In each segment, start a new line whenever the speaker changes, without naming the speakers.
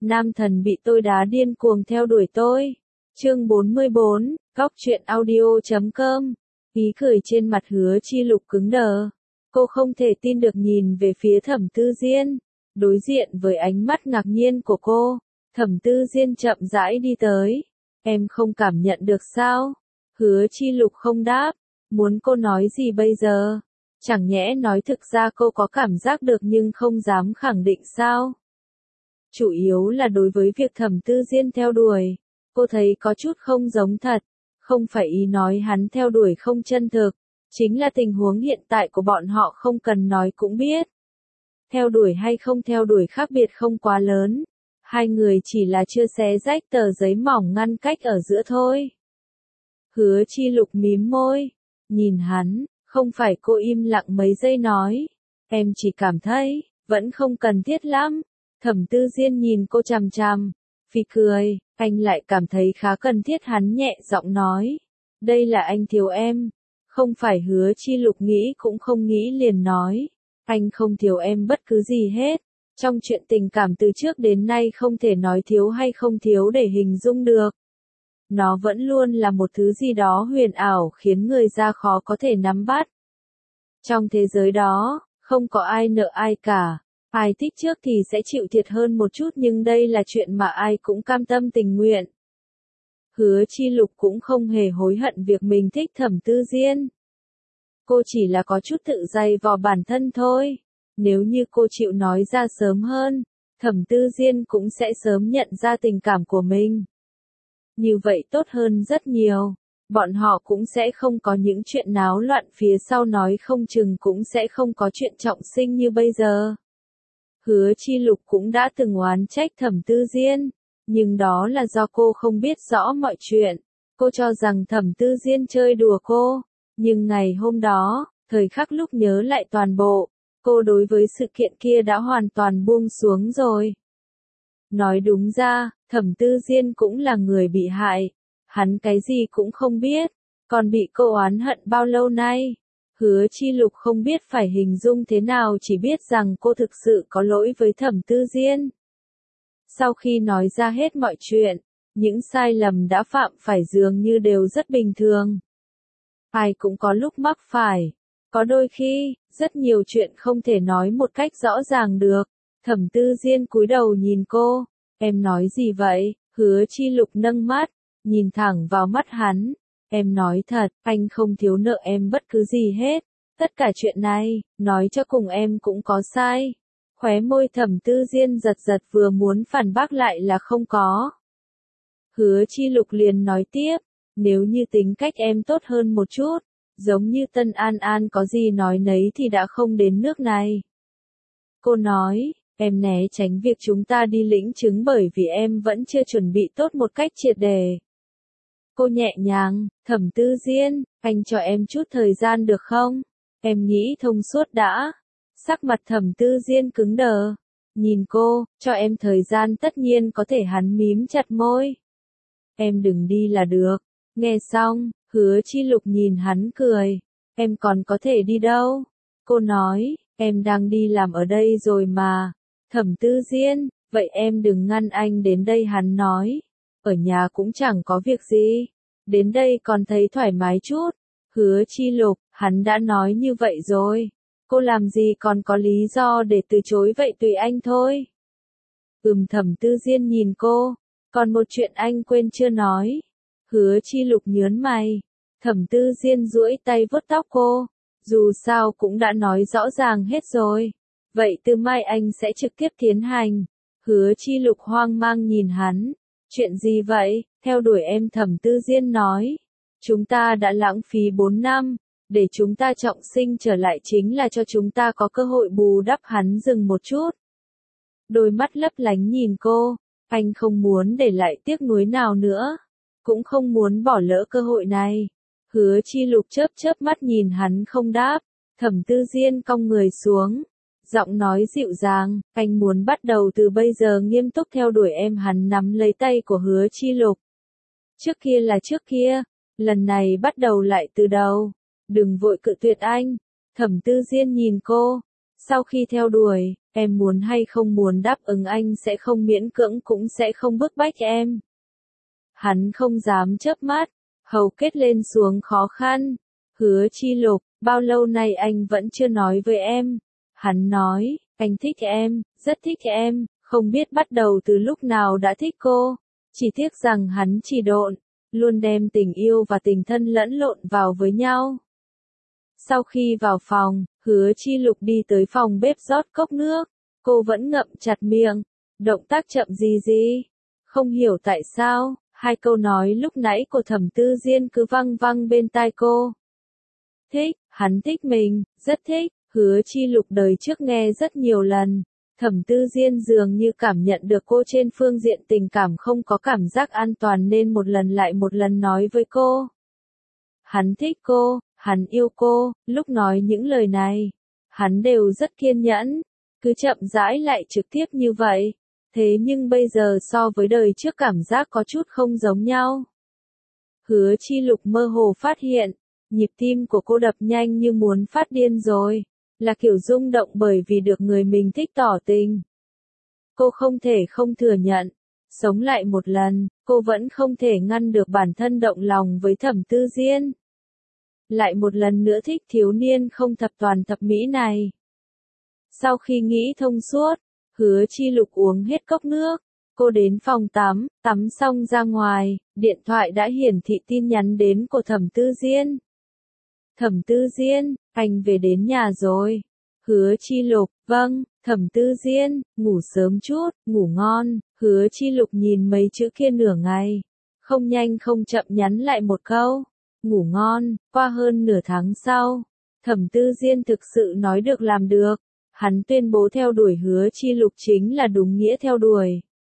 Nam thần bị tôi đá điên cuồng theo đuổi tôi. Chương 44, Góc truyện audio.com. Ý cười trên mặt Hứa Chi Lục cứng đờ. Cô không thể tin được nhìn về phía Thẩm Tư Diên. Đối diện với ánh mắt ngạc nhiên của cô, Thẩm Tư Diên chậm rãi đi tới. Em không cảm nhận được sao? Hứa Chi Lục không đáp. Muốn cô nói gì bây giờ? Chẳng nhẽ nói thực ra cô có cảm giác được nhưng không dám khẳng định sao? Chủ yếu là đối với việc Thẩm Tư Diên theo đuổi, cô thấy có chút không giống thật. Không phải ý nói hắn theo đuổi không chân thực, chính là tình huống hiện tại của bọn họ không cần nói cũng biết. Theo đuổi hay không theo đuổi khác biệt không quá lớn. Hai người chỉ là chưa xé rách tờ giấy mỏng ngăn cách ở giữa thôi. Hứa Chi Lục mím môi, nhìn hắn, không phải. Cô im lặng mấy giây nói, em chỉ cảm thấy, vẫn không cần thiết lắm. Thẩm Tư Diên nhìn cô chằm chằm, phì cười, anh lại cảm thấy khá cần thiết. Hắn nhẹ giọng nói, đây là anh thiếu em. Không phải. Hứa Chi Lục nghĩ cũng không nghĩ liền nói, anh không thiếu em bất cứ gì hết. Trong chuyện tình cảm từ trước đến nay không thể nói thiếu hay không thiếu để hình dung được. Nó vẫn luôn là một thứ gì đó huyền ảo khiến người ta khó có thể nắm bắt. Trong thế giới đó, không có ai nợ ai cả. Ai thích trước thì sẽ chịu thiệt hơn một chút nhưng đây là chuyện mà ai cũng cam tâm tình nguyện. Hứa Chi Lục cũng không hề hối hận việc mình thích Thẩm Tư Diên. Cô chỉ là có chút tự dày vò bản thân thôi. Nếu như cô chịu nói ra sớm hơn, Thẩm Tư Diên cũng sẽ sớm nhận ra tình cảm của mình. Như vậy tốt hơn rất nhiều. Bọn họ cũng sẽ không có những chuyện náo loạn phía sau, nói không chừng cũng sẽ không có chuyện trọng sinh như bây giờ. Hứa Chi Lục cũng đã từng oán trách Thẩm Tư Diên, nhưng đó là do cô không biết rõ mọi chuyện. Cô cho rằng Thẩm Tư Diên chơi đùa cô, nhưng ngày hôm đó, thời khắc lúc nhớ lại toàn bộ, cô đối với sự kiện kia đã hoàn toàn buông xuống rồi. Nói đúng ra, Thẩm Tư Diên cũng là người bị hại. Hắn cái gì cũng không biết, còn bị cô oán hận bao lâu nay. Hứa Chi Lục không biết phải hình dung thế nào, chỉ biết rằng cô thực sự có lỗi với Thẩm Tư Diên. Sau khi nói ra hết mọi chuyện, những sai lầm đã phạm phải dường như đều rất bình thường. Ai cũng có lúc mắc phải. Có đôi khi, rất nhiều chuyện không thể nói một cách rõ ràng được. Thẩm Tư Diên cúi đầu nhìn cô. Em nói gì vậy? Hứa Chi Lục nâng mắt, nhìn thẳng vào mắt hắn. Em nói thật, anh không thiếu nợ em bất cứ gì hết. Tất cả chuyện này, nói cho cùng em cũng có sai. Khóe môi Thẩm Tư Diên giật giật, vừa muốn phản bác lại là không có. Hứa Chi Lục liền nói tiếp, nếu như tính cách em tốt hơn một chút, giống như Tân An An có gì nói nấy thì đã không đến nước này. Cô nói, em né tránh việc chúng ta đi lĩnh chứng bởi vì em vẫn chưa chuẩn bị tốt một cách triệt để. Cô nhẹ nhàng, Thẩm Tư Diên, anh cho em chút thời gian được không? Em nghĩ thông suốt đã. Sắc mặt Thẩm Tư Diên cứng đờ. Nhìn cô, cho em thời gian tất nhiên có thể. Hắn mím chặt môi. Em đừng đi là được. Nghe xong, Hứa Chi Lục nhìn hắn cười. Em còn có thể đi đâu? Cô nói, em đang đi làm ở đây rồi mà. Thẩm Tư Diên, vậy em đừng ngăn anh đến đây. Hắn nói, ở nhà cũng chẳng có việc gì. Đến đây còn thấy thoải mái chút. Hứa Chi Lục, hắn đã nói như vậy rồi. Cô làm gì còn có lý do để từ chối, vậy tùy anh thôi. Thẩm Tư Diên nhìn cô. Còn một chuyện anh quên chưa nói. Hứa Chi Lục nhớn mày. Thẩm Tư Diên duỗi tay vuốt tóc cô. Dù sao cũng đã nói rõ ràng hết rồi. Vậy từ mai anh sẽ trực tiếp tiến hành. Hứa Chi Lục hoang mang nhìn hắn. Chuyện gì vậy? Theo đuổi em. Thẩm Tư Diên nói. Chúng ta đã lãng phí 4 năm. Để chúng ta trọng sinh trở lại chính là cho chúng ta có cơ hội bù đắp. Hắn dừng một chút. Đôi mắt lấp lánh nhìn cô. Anh không muốn để lại tiếc nuối nào nữa. Cũng không muốn bỏ lỡ cơ hội này. Hứa Chi Lục chớp chớp mắt nhìn hắn không đáp. Thẩm Tư Diên cong người xuống. Giọng nói dịu dàng, anh muốn bắt đầu từ bây giờ nghiêm túc theo đuổi em. Hắn nắm lấy tay của Hứa Chi Lục. Trước kia là trước kia. Lần này bắt đầu lại từ đầu. Đừng vội cự tuyệt anh. Thẩm Tư Diên nhìn cô. Sau khi theo đuổi, Em muốn hay không muốn đáp ứng anh sẽ không miễn cưỡng cũng sẽ không bức bách em. Hắn không dám chớp mắt, hầu kết lên xuống khó khăn. Hứa Chi Lục, bao lâu nay anh vẫn chưa nói với em. Hắn nói, anh thích em, rất thích em, không biết bắt đầu từ lúc nào đã thích cô. Chỉ tiếc rằng hắn chỉ độn, luôn đem tình yêu và tình thân lẫn lộn vào với nhau. Sau khi vào phòng, Hứa Chi Lục đi tới phòng bếp rót cốc nước. Cô vẫn ngậm chặt miệng, động tác chậm gì. Không hiểu tại sao, hai câu nói lúc nãy của Thẩm Tư Diên cứ văng văng bên tai cô. Thích, hắn thích mình, rất thích. Hứa Chi Lục đời trước nghe rất nhiều lần. Thẩm Tư Diên dường như cảm nhận được cô trên phương diện tình cảm không có cảm giác an toàn nên một lần lại một lần nói với cô. Hắn thích cô, hắn yêu cô, lúc nói những lời này, hắn đều rất kiên nhẫn, cứ chậm rãi lại trực tiếp như vậy. Thế nhưng bây giờ so với đời trước cảm giác có chút không giống nhau. Hứa Chi Lục mơ hồ phát hiện, nhịp tim của cô đập nhanh như muốn phát điên rồi, là kiểu rung động bởi vì được người mình thích tỏ tình. Cô không thể không thừa nhận, sống lại một lần, cô vẫn không thể ngăn được bản thân động lòng với Thẩm Tư Diên. Lại một lần nữa thích thiếu niên không thập toàn thập mỹ này. Sau khi nghĩ thông suốt, Hứa Chi Lục uống hết cốc nước, cô đến phòng tắm, tắm xong ra ngoài, điện thoại đã hiển thị tin nhắn đến của Thẩm Tư Diên. Thẩm Tư Diên, anh về đến nhà rồi. Hứa Chi Lục, vâng. Thẩm Tư Diên, ngủ sớm chút, ngủ ngon. Hứa Chi Lục nhìn mấy chữ kia nửa ngày, không nhanh không chậm nhắn lại một câu, ngủ ngon. Qua hơn nửa tháng sau, Thẩm Tư Diên thực sự nói được làm được. Hắn tuyên bố theo đuổi Hứa Chi Lục chính là đúng nghĩa theo đuổi.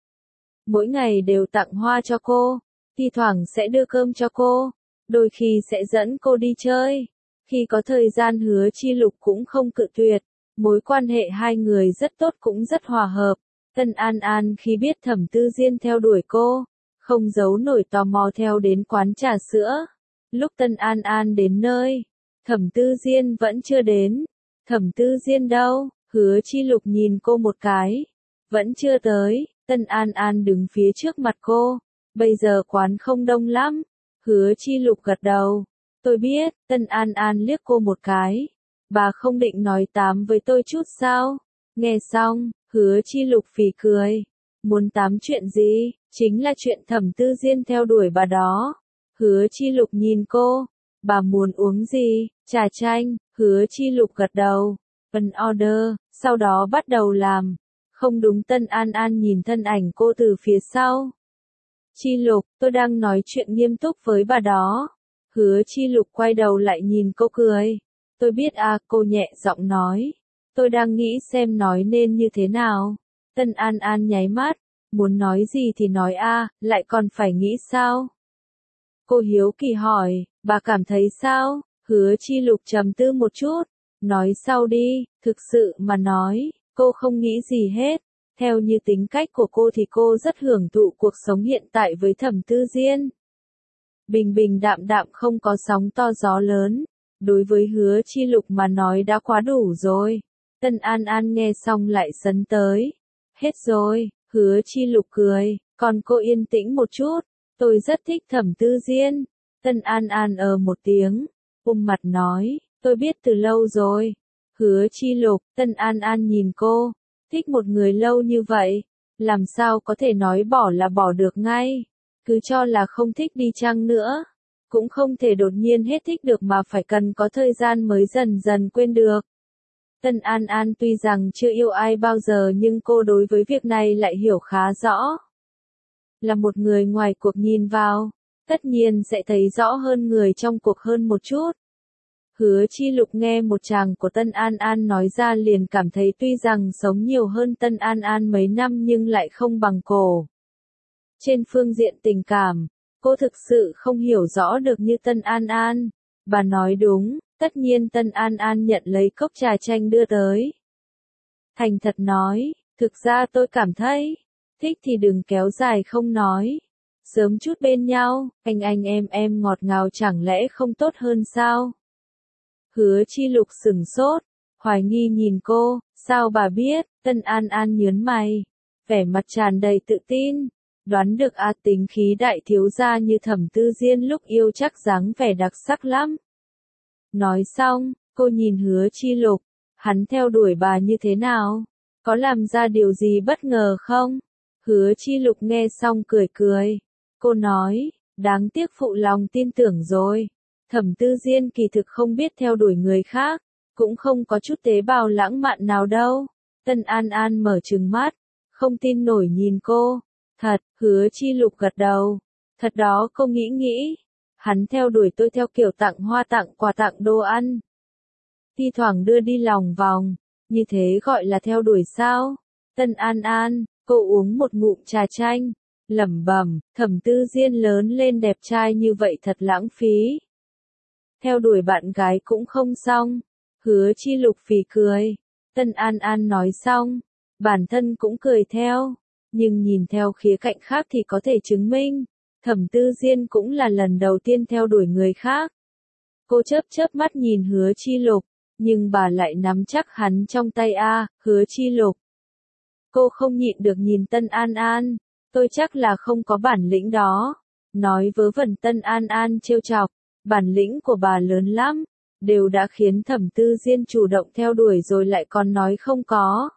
Mỗi ngày đều tặng hoa cho cô, thi thoảng sẽ đưa cơm cho cô, đôi khi sẽ dẫn cô đi chơi. Khi có thời gian Hứa Chi Lục cũng không cự tuyệt, mối quan hệ hai người rất tốt cũng rất hòa hợp. Tân An An khi biết Thẩm Tư Diên theo đuổi cô, không giấu nổi tò mò theo đến quán trà sữa. Lúc Tân An An đến nơi, Thẩm Tư Diên vẫn chưa đến. Thẩm Tư Diên đâu? Hứa Chi Lục nhìn cô một cái. Vẫn chưa tới. Tân An An đứng phía trước mặt cô. Bây giờ quán không đông lắm. Hứa Chi Lục gật đầu. Tôi biết. Tân An An liếc cô một cái. Bà không định nói tám với tôi chút sao? Nghe xong, Hứa Chi Lục phì cười. Muốn tám chuyện gì? Chính là chuyện Thẩm Tư Diên theo đuổi bà đó. Hứa Chi Lục nhìn cô. Bà muốn uống gì? Trà chanh. Hứa Chi Lục gật đầu. Ấn order, sau đó bắt đầu làm. Không đúng. Tân An An nhìn thân ảnh cô từ phía sau. Chi Lục, tôi đang nói chuyện nghiêm túc với bà đó. Hứa Chi Lục quay đầu lại nhìn cô cười. Tôi biết à, cô nhẹ giọng nói. Tôi đang nghĩ xem nói nên như thế nào. Tân An An nháy mắt. Muốn nói gì thì nói a, lại còn phải nghĩ sao? Cô hiếu kỳ hỏi, bà cảm thấy sao? Hứa Chi Lục trầm tư một chút. Nói sau đi, thực sự mà nói, cô không nghĩ gì hết. Theo như tính cách của cô thì cô rất hưởng thụ cuộc sống hiện tại với Thẩm Tư Diên. Bình bình đạm đạm không có sóng to gió lớn. Đối với Hứa Chi Lục mà nói đã quá đủ rồi. Tân An An nghe xong lại sấn tới. Hết rồi. Hứa Chi Lục cười, còn cô yên tĩnh một chút. Tôi rất thích Thẩm Tư Diên. Tân An An một tiếng, mặt nói, tôi biết từ lâu rồi. Hứa Chi Lục, Tân An An nhìn cô, thích một người lâu như vậy, làm sao có thể nói bỏ là bỏ được ngay. Cứ cho là không thích đi chăng nữa, cũng không thể đột nhiên hết thích được mà phải cần có thời gian mới dần dần quên được. Tân An An tuy rằng chưa yêu ai bao giờ nhưng cô đối với việc này lại hiểu khá rõ. Là một người ngoài cuộc nhìn vào, tất nhiên sẽ thấy rõ hơn người trong cuộc hơn một chút. Hứa Chi Lục nghe một chàng của Tân An An nói ra liền cảm thấy tuy rằng sống nhiều hơn Tân An An mấy năm nhưng lại không bằng cô. Trên phương diện tình cảm, cô thực sự không hiểu rõ được như Tân An An. Bà nói đúng, tất nhiên Tân An An nhận lấy cốc trà chanh đưa tới. Thành thật nói, thực ra tôi cảm thấy, thích thì đừng kéo dài không nói. Sớm chút bên nhau, anh em ngọt ngào chẳng lẽ không tốt hơn sao? Hứa Chi Lục sửng sốt, hoài nghi nhìn cô, Sao bà biết? Tân An An nhớn mày, vẻ mặt tràn đầy tự tin. Đoán được tính khí đại thiếu gia như Thẩm Tư Diên lúc yêu chắc dáng vẻ đặc sắc lắm. Nói xong, cô nhìn Hứa Chi Lục, hắn theo đuổi bà như thế nào? Có làm ra điều gì bất ngờ không? Hứa Chi Lục nghe xong cười cười. Cô nói, đáng tiếc phụ lòng tin tưởng rồi. Thẩm Tư Diên kỳ thực không biết theo đuổi người khác, cũng không có chút tế bào lãng mạn nào đâu. Tân An An mở trừng mắt, không tin nổi nhìn cô. Thật, Hứa Chi Lục gật đầu. Thật đó, cô nghĩ. Hắn theo đuổi tôi theo kiểu tặng hoa tặng quà tặng đồ ăn. Thi thoảng đưa đi lòng vòng, như thế gọi là theo đuổi sao? Tân An An, cô uống một ngụm trà chanh, lẩm bẩm, Thẩm Tư Diên lớn lên đẹp trai như vậy thật lãng phí. Theo đuổi bạn gái cũng không xong. Hứa Chi Lục phì cười. Tân An An nói xong, bản thân cũng cười theo. Nhưng nhìn theo khía cạnh khác thì có thể chứng minh, Thẩm Tư Diên cũng là lần đầu tiên theo đuổi người khác. Cô chớp mắt nhìn Hứa Chi Lục, nhưng bà lại nắm chắc hắn trong tay Hứa Chi Lục. Cô không nhịn được nhìn Tân An An, tôi chắc là không có bản lĩnh đó. Nói vớ vẩn. Tân An An trêu chọc, bản lĩnh của bà lớn lắm, đều đã khiến Thẩm Tư Diên chủ động theo đuổi rồi lại còn nói không có.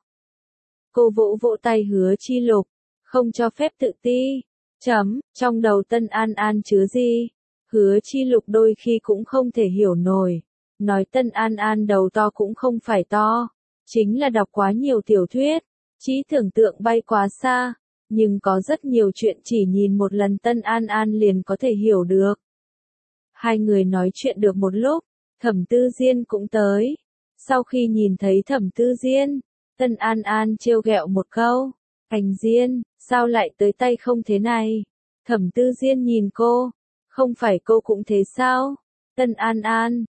Cô vỗ tay Hứa Chi Lục, không cho phép tự ti. Trong đầu Tân An An chứa gì? Hứa Chi Lục đôi khi cũng không thể hiểu nổi. Nói Tân An An đầu to cũng không phải to, chính là đọc quá nhiều tiểu thuyết, trí tưởng tượng bay quá xa, nhưng có rất nhiều chuyện chỉ nhìn một lần Tân An An liền có thể hiểu được. Hai người nói chuyện được một lúc, Thẩm Tư Diên cũng tới. Sau khi nhìn thấy Thẩm Tư Diên, Tân An An trêu ghẹo một câu, Anh Diên, sao lại tới tay không thế này? Thẩm Tư Diên nhìn cô, không phải cô cũng thế sao? Tân An An,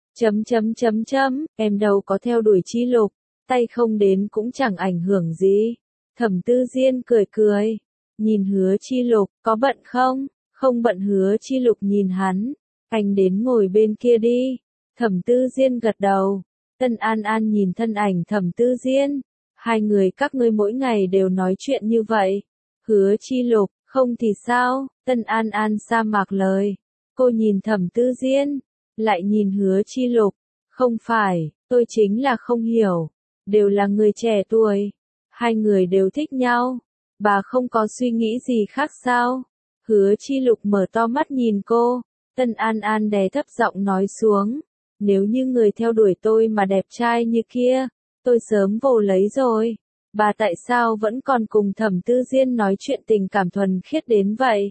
em đâu có theo đuổi Chi Lục, tay không đến cũng chẳng ảnh hưởng gì. Thẩm Tư Diên cười, nhìn Hứa Chi Lục, có bận không? Không bận. Hứa Chi Lục nhìn hắn, anh đến ngồi bên kia đi. Thẩm Tư Diên gật đầu. Tân An An nhìn thân ảnh Thẩm Tư Diên, hai người các ngươi mỗi ngày đều nói chuyện như vậy. Hứa Chi Lục, không thì sao? Tân An An sa mạc lời. Cô nhìn Thẩm Tư Diên, lại nhìn Hứa Chi Lục. Không phải, tôi chính là không hiểu. Đều là người trẻ tuổi. Hai người đều thích nhau. Bà không có suy nghĩ gì khác sao? Hứa Chi Lục mở to mắt nhìn cô. Tân An An đè thấp giọng nói xuống. Nếu như người theo đuổi tôi mà đẹp trai như kia, tôi sớm vồ lấy rồi. Bà tại sao vẫn còn cùng Thẩm Tư Diên nói chuyện tình cảm thuần khiết đến vậy?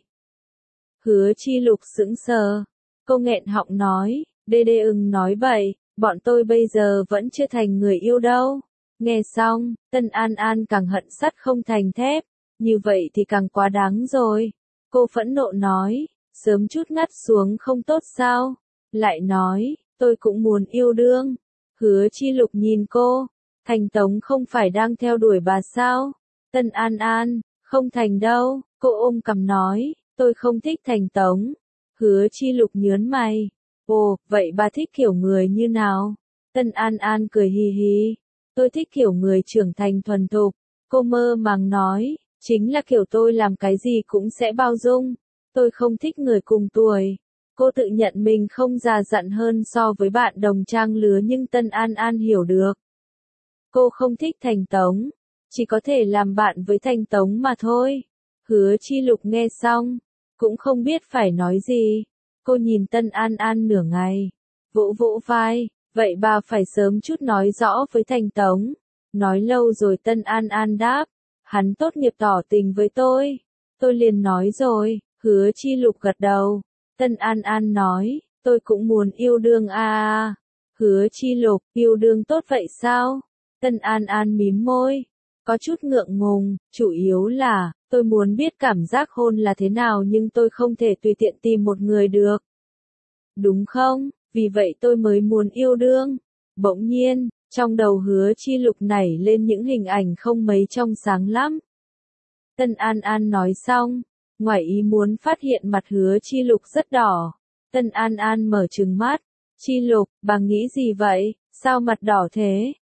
Hứa Chi Lục sững sờ. Cô nghẹn họng nói, đê nói bậy, bọn tôi bây giờ vẫn chưa thành người yêu đâu. Nghe xong, Tân An An càng hận sắt không thành thép, như vậy thì càng quá đáng rồi. Cô phẫn nộ nói, sớm chút ngắt xuống không tốt sao? Lại nói, tôi cũng muốn yêu đương. Hứa Chi Lục nhìn cô, Thành Tống không phải đang theo đuổi bà sao? Tân An An, không thành đâu, cô ôm cằm nói, tôi không thích Thành Tống. Hứa Chi Lục nhớn mày, ồ, vậy bà thích kiểu người như nào? Tân An An cười hì hì, tôi thích kiểu người trưởng thành thuần thục. Cô mơ màng nói, chính là kiểu tôi làm cái gì cũng sẽ bao dung. Tôi không thích người cùng tuổi. Cô tự nhận mình không già dặn hơn so với bạn đồng trang lứa nhưng Tân An An hiểu được. Cô không thích Thành Tống, chỉ có thể làm bạn với Thành Tống mà thôi. Hứa Chi Lục nghe xong, cũng không biết phải nói gì. Cô nhìn Tân An An nửa ngày, vỗ vai, vậy bà phải sớm chút nói rõ với Thành Tống. Nói lâu rồi. Tân An An đáp, hắn tốt nghiệp tỏ tình với tôi liền nói rồi. Hứa Chi Lục gật đầu. Tân An An nói, tôi cũng muốn yêu đương Hứa Chi Lục, yêu đương tốt vậy sao? Tân An An mím môi, có chút ngượng ngùng, chủ yếu là, tôi muốn biết cảm giác hôn là thế nào nhưng tôi không thể tùy tiện tìm một người được. Đúng không? Vì vậy tôi mới muốn yêu đương. Bỗng nhiên, trong đầu Hứa Chi Lục nảy lên những hình ảnh không mấy trong sáng lắm. Tân An An nói xong, ngoài ý muốn phát hiện mặt Hứa Chi Lục rất đỏ. Tân An An mở trừng mắt. Chi Lục, bà nghĩ gì vậy? Sao mặt đỏ thế?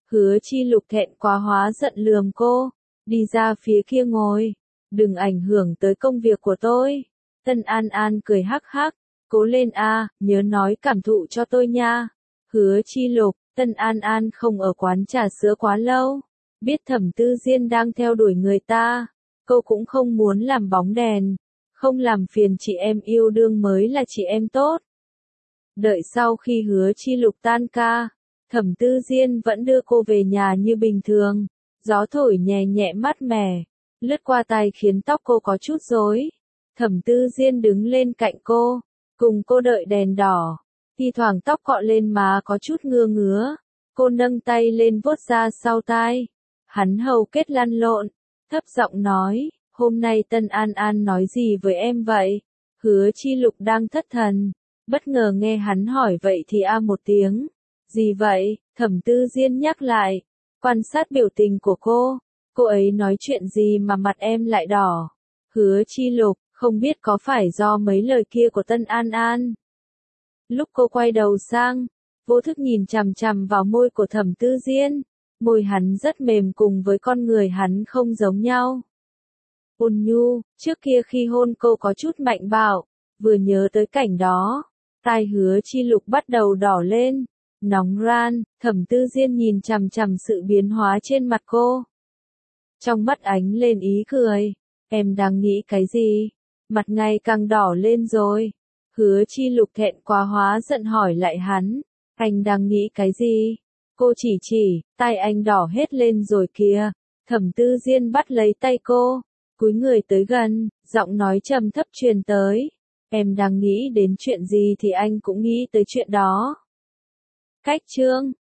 Hứa Chi Lục thẹn quá hóa giận lườm cô, đi ra phía kia ngồi, đừng ảnh hưởng tới công việc của tôi. Tân An An cười hắc hắc, cố lên a, nhớ nói cảm thụ cho tôi nha. Hứa Chi Lục, Tân An An không ở quán trà sữa quá lâu, biết Thẩm Tư Diên đang theo đuổi người ta, cô cũng không muốn làm bóng đèn, không làm phiền chị em yêu đương mới là chị em tốt. Đợi sau khi Hứa Chi Lục tan ca, Thẩm Tư Diên vẫn đưa cô về nhà như bình thường, gió thổi nhẹ nhẹ mát mẻ, lướt qua tai khiến tóc cô có chút rối. Thẩm Tư Diên đứng lên cạnh cô, cùng cô đợi đèn đỏ, thi thoảng tóc cọ lên má có chút ngứa ngứa, cô nâng tay lên vuốt ra sau tai. Hắn hầu kết lăn lộn, thấp giọng nói, hôm nay Tân An An nói gì với em vậy? Hứa Chi Lục đang thất thần, bất ngờ nghe hắn hỏi vậy thì a một tiếng. Gì vậy? Thẩm Tư Diên nhắc lại, quan sát biểu tình của cô ấy nói chuyện gì mà mặt em lại đỏ? Hứa Chi Lục, không biết có phải do mấy lời kia của Tân An An. Lúc cô quay đầu sang, vô thức nhìn chằm chằm vào môi của Thẩm Tư Diên, môi hắn rất mềm cùng với con người hắn không giống nhau. Ôn nhu, trước kia khi hôn cô có chút mạnh bạo, vừa nhớ tới cảnh đó, tai Hứa Chi Lục bắt đầu đỏ lên, nóng ran. Thẩm Tư Diên nhìn chằm chằm sự biến hóa trên mặt cô. Trong mắt ánh lên ý cười, em đang nghĩ cái gì? Mặt ngày càng đỏ lên rồi. Hứa Chi Lục thẹn quá hóa giận hỏi lại hắn, anh đang nghĩ cái gì? Cô chỉ, tay anh đỏ hết lên rồi kìa. Thẩm Tư Diên bắt lấy tay cô, cúi người tới gần, giọng nói trầm thấp truyền tới. Em đang nghĩ đến chuyện gì thì anh cũng nghĩ tới chuyện đó. Cách chương